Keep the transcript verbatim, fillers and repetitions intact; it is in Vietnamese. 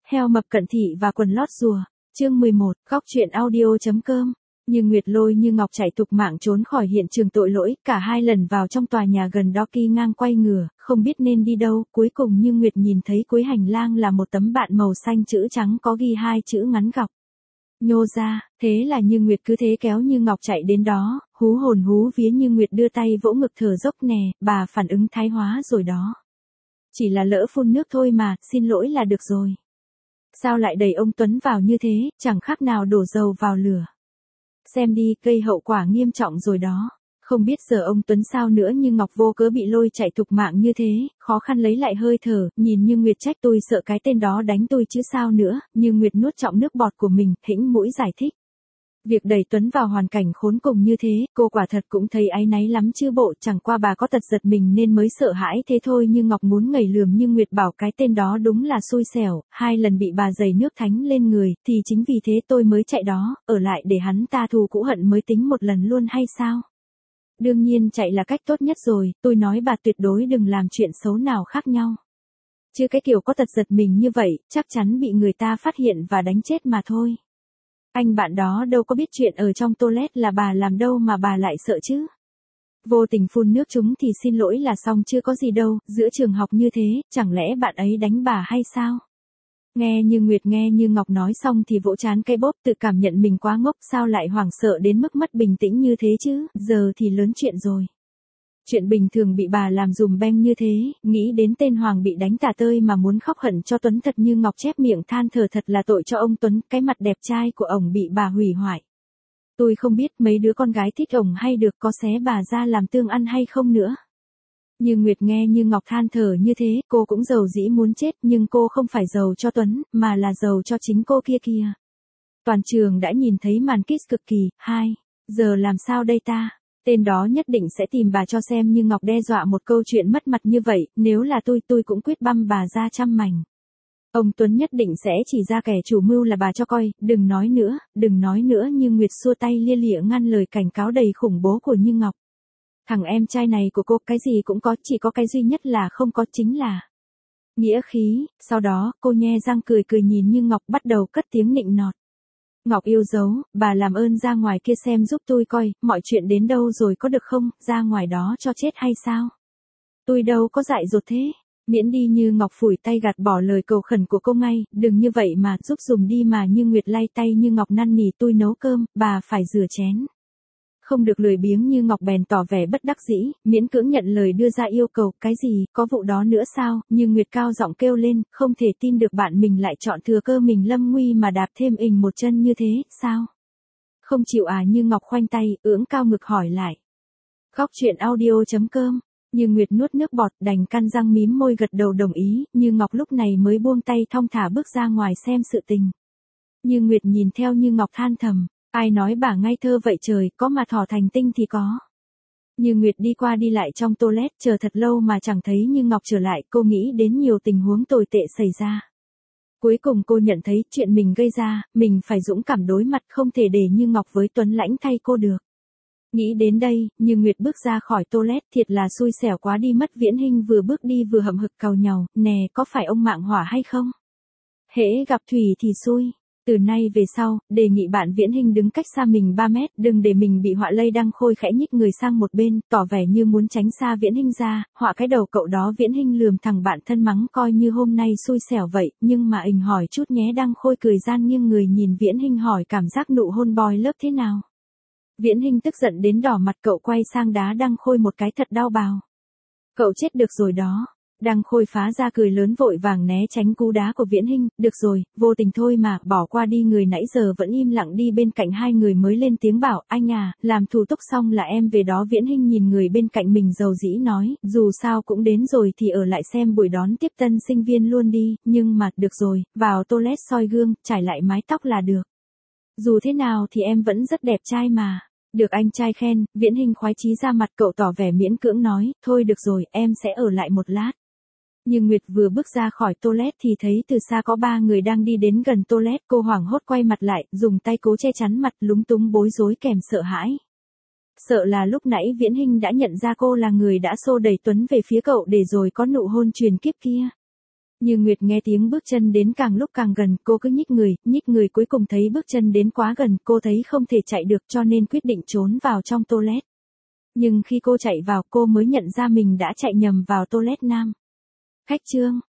Heo mập cận thị và quần lót rùa. Chương mười một, góc truyện audio.com. Như Nguyệt Lôi Như Ngọc chạy thục mạng trốn khỏi hiện trường tội lỗi, cả hai lần vào trong tòa nhà gần đó kỳ ngang quay ngửa, không biết nên đi đâu, cuối cùng Như Nguyệt nhìn thấy cuối hành lang là một tấm bạn màu xanh chữ trắng có ghi hai chữ ngắn gọc. Nhô ra, thế là Như Nguyệt cứ thế kéo Như Ngọc chạy đến đó, hú hồn hú vía Như Nguyệt đưa tay vỗ ngực thở dốc nè, bà phản ứng thái hóa rồi đó. Chỉ là lỡ phun nước thôi mà, xin lỗi là được rồi. Sao lại đẩy ông Tuấn vào như thế, chẳng khác nào đổ dầu vào lửa. Xem đi, gây hậu quả nghiêm trọng rồi đó. Không biết giờ ông Tuấn sao nữa nhưng Ngọc vô cớ bị lôi chạy thục mạng như thế, khó khăn lấy lại hơi thở, nhìn Như Nguyệt trách tôi sợ cái tên đó đánh tôi chứ sao nữa, Như Nguyệt nuốt trọng nước bọt của mình, hĩnh mũi giải thích. Việc đẩy Tuấn vào hoàn cảnh khốn cùng như thế, cô quả thật cũng thấy áy náy lắm chứ bộ, chẳng qua bà có tật giật mình nên mới sợ hãi thế thôi. Như Ngọc muốn ngẩy lườm Như Nguyệt bảo cái tên đó đúng là xui xẻo, hai lần bị bà giày nước thánh lên người, thì chính vì thế tôi mới chạy đó, ở lại để hắn ta thù cũ hận mới tính một lần luôn hay sao? Đương nhiên chạy là cách tốt nhất rồi, tôi nói bà tuyệt đối đừng làm chuyện xấu nào khác nhau. Chứ cái kiểu có tật giật mình như vậy, chắc chắn bị người ta phát hiện và đánh chết mà thôi. Anh bạn đó đâu có biết chuyện ở trong toilet là bà làm đâu mà bà lại sợ chứ. Vô tình phun nước chúng thì xin lỗi là xong chưa có gì đâu, giữa trường học như thế, chẳng lẽ bạn ấy đánh bà hay sao? Nghe Như Nguyệt nghe Như Ngọc nói xong thì vỗ trán cây bóp tự cảm nhận mình quá ngốc sao lại hoảng sợ đến mức mất bình tĩnh như thế chứ, giờ thì lớn chuyện rồi. Chuyện bình thường bị bà làm dùm beng như thế, nghĩ đến tên Hoàng bị đánh tả tơi mà muốn khóc hận cho Tuấn thật. Như Ngọc chép miệng than thở thật là tội cho ông Tuấn, cái mặt đẹp trai của ổng bị bà hủy hoại. Tôi không biết mấy đứa con gái thích ổng hay được có xé bà ra làm tương ăn hay không nữa. Như Nguyệt nghe Như Ngọc than thở như thế, cô cũng giàu dĩ muốn chết nhưng cô không phải giàu cho Tuấn, mà là giàu cho chính cô kia kìa. Toàn trường đã nhìn thấy màn kiss cực kỳ, hai, giờ làm sao đây ta? Tên đó nhất định sẽ tìm bà cho xem. Như Ngọc đe dọa một câu chuyện mất mặt như vậy, nếu là tôi tôi cũng quyết băm bà ra trăm mảnh. Ông Tuấn nhất định sẽ chỉ ra kẻ chủ mưu là bà cho coi, đừng nói nữa, đừng nói nữa. Như Nguyệt xua tay lia lịa ngăn lời cảnh cáo đầy khủng bố của Như Ngọc. Thằng em trai này của cô cái gì cũng có, chỉ có cái duy nhất là không có chính là nghĩa khí. Sau đó, cô nhe răng cười cười nhìn Như Ngọc bắt đầu cất tiếng nịnh nọt. Ngọc yêu dấu, bà làm ơn ra ngoài kia xem giúp tôi coi, mọi chuyện đến đâu rồi có được không, ra ngoài đó cho chết hay sao? Tôi đâu có dại dột thế, miễn đi. Như Ngọc phủi tay gạt bỏ lời cầu khẩn của cô ngay, đừng như vậy mà, giúp dùm đi mà. Như Nguyệt lay tay Như Ngọc năn nỉ tôi nấu cơm, bà phải rửa chén. Không được lười biếng. Như Ngọc bèn tỏ vẻ bất đắc dĩ, miễn cưỡng nhận lời đưa ra yêu cầu. Cái gì, có vụ đó nữa sao? Như Nguyệt cao giọng kêu lên, không thể tin được bạn mình lại chọn thừa cơ mình lâm nguy mà đạp thêm ình một chân như thế, sao? Không chịu à? Như Ngọc khoanh tay, ưỡng cao ngực hỏi lại. Góc truyện audio.com. Như Nguyệt nuốt nước bọt đành căn răng mím môi gật đầu đồng ý. Như Ngọc lúc này mới buông tay thong thả bước ra ngoài xem sự tình. Như Nguyệt nhìn theo Như Ngọc than thầm. Ai nói bà ngây thơ vậy trời, có mà thỏ thành tinh thì có. Như Nguyệt đi qua đi lại trong toilet chờ thật lâu mà chẳng thấy Như Ngọc trở lại, cô nghĩ đến nhiều tình huống tồi tệ xảy ra. Cuối cùng cô nhận thấy chuyện mình gây ra, mình phải dũng cảm đối mặt, không thể để Như Ngọc với Tuấn Lãnh thay cô được. Nghĩ đến đây, Như Nguyệt bước ra khỏi toilet, thiệt là xui xẻo quá đi mất. Viễn Hinh vừa bước đi vừa hậm hực càu nhàu, nè có phải ông mạng hỏa hay không? Hễ gặp thủy thì xui. Từ nay về sau, đề nghị bạn Viễn Hinh đứng cách xa mình ba mét, đừng để mình bị họa lây. Đăng Khôi khẽ nhích người sang một bên, tỏ vẻ như muốn tránh xa Viễn Hinh ra, họa cái đầu cậu đó. Viễn Hinh lườm thằng bạn thân mắng coi như hôm nay xui xẻo vậy, nhưng mà ình hỏi chút nhé. Đăng Khôi cười gian nghiêng người nhìn Viễn Hinh hỏi cảm giác nụ hôn boy lớp thế nào. Viễn Hinh tức giận đến đỏ mặt, cậu quay sang đá Đăng Khôi một cái thật đau bào. Cậu chết được rồi đó. Đăng Khôi phá ra cười lớn vội vàng né tránh cú đá của Viễn Hinh, được rồi, vô tình thôi mà, bỏ qua đi. Người nãy giờ vẫn im lặng đi bên cạnh hai người mới lên tiếng bảo, anh à, làm thủ tục xong là em về đó. Viễn Hinh nhìn người bên cạnh mình dầu dĩ nói, dù sao cũng đến rồi thì ở lại xem buổi đón tiếp tân sinh viên luôn đi, nhưng mà, được rồi, vào toilet soi gương, trải lại mái tóc là được. Dù thế nào thì em vẫn rất đẹp trai mà. Được anh trai khen. Viễn Hinh khoái chí ra mặt, cậu tỏ vẻ miễn cưỡng nói, thôi được rồi, em sẽ ở lại một lát. Như Nguyệt vừa bước ra khỏi toilet thì thấy từ xa có ba người đang đi đến gần toilet, cô hoảng hốt quay mặt lại, dùng tay cố che chắn mặt, lúng túng bối rối kèm sợ hãi. Sợ là lúc nãy Viễn Hinh đã nhận ra cô là người đã xô đẩy Tuấn về phía cậu để rồi có nụ hôn truyền kiếp kia. Như Nguyệt nghe tiếng bước chân đến càng lúc càng gần, cô cứ nhích người, nhích người cuối cùng thấy bước chân đến quá gần, cô thấy không thể chạy được cho nên quyết định trốn vào trong toilet. Nhưng khi cô chạy vào cô mới nhận ra mình đã chạy nhầm vào toilet nam. Khách Trương,